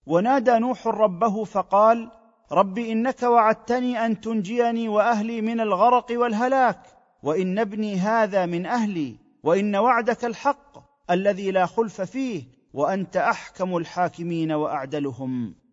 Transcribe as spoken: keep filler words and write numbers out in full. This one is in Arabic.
ونادى نوح ربه فقال: رب إنك وعدتني أن تنجيني وأهلي من الغرق والهلاك، وإن ابني هذا من أهلي، وإن وعدك الحق الذي لا خلف فيه، وأنت أحكم الحاكمين وأعدلهم.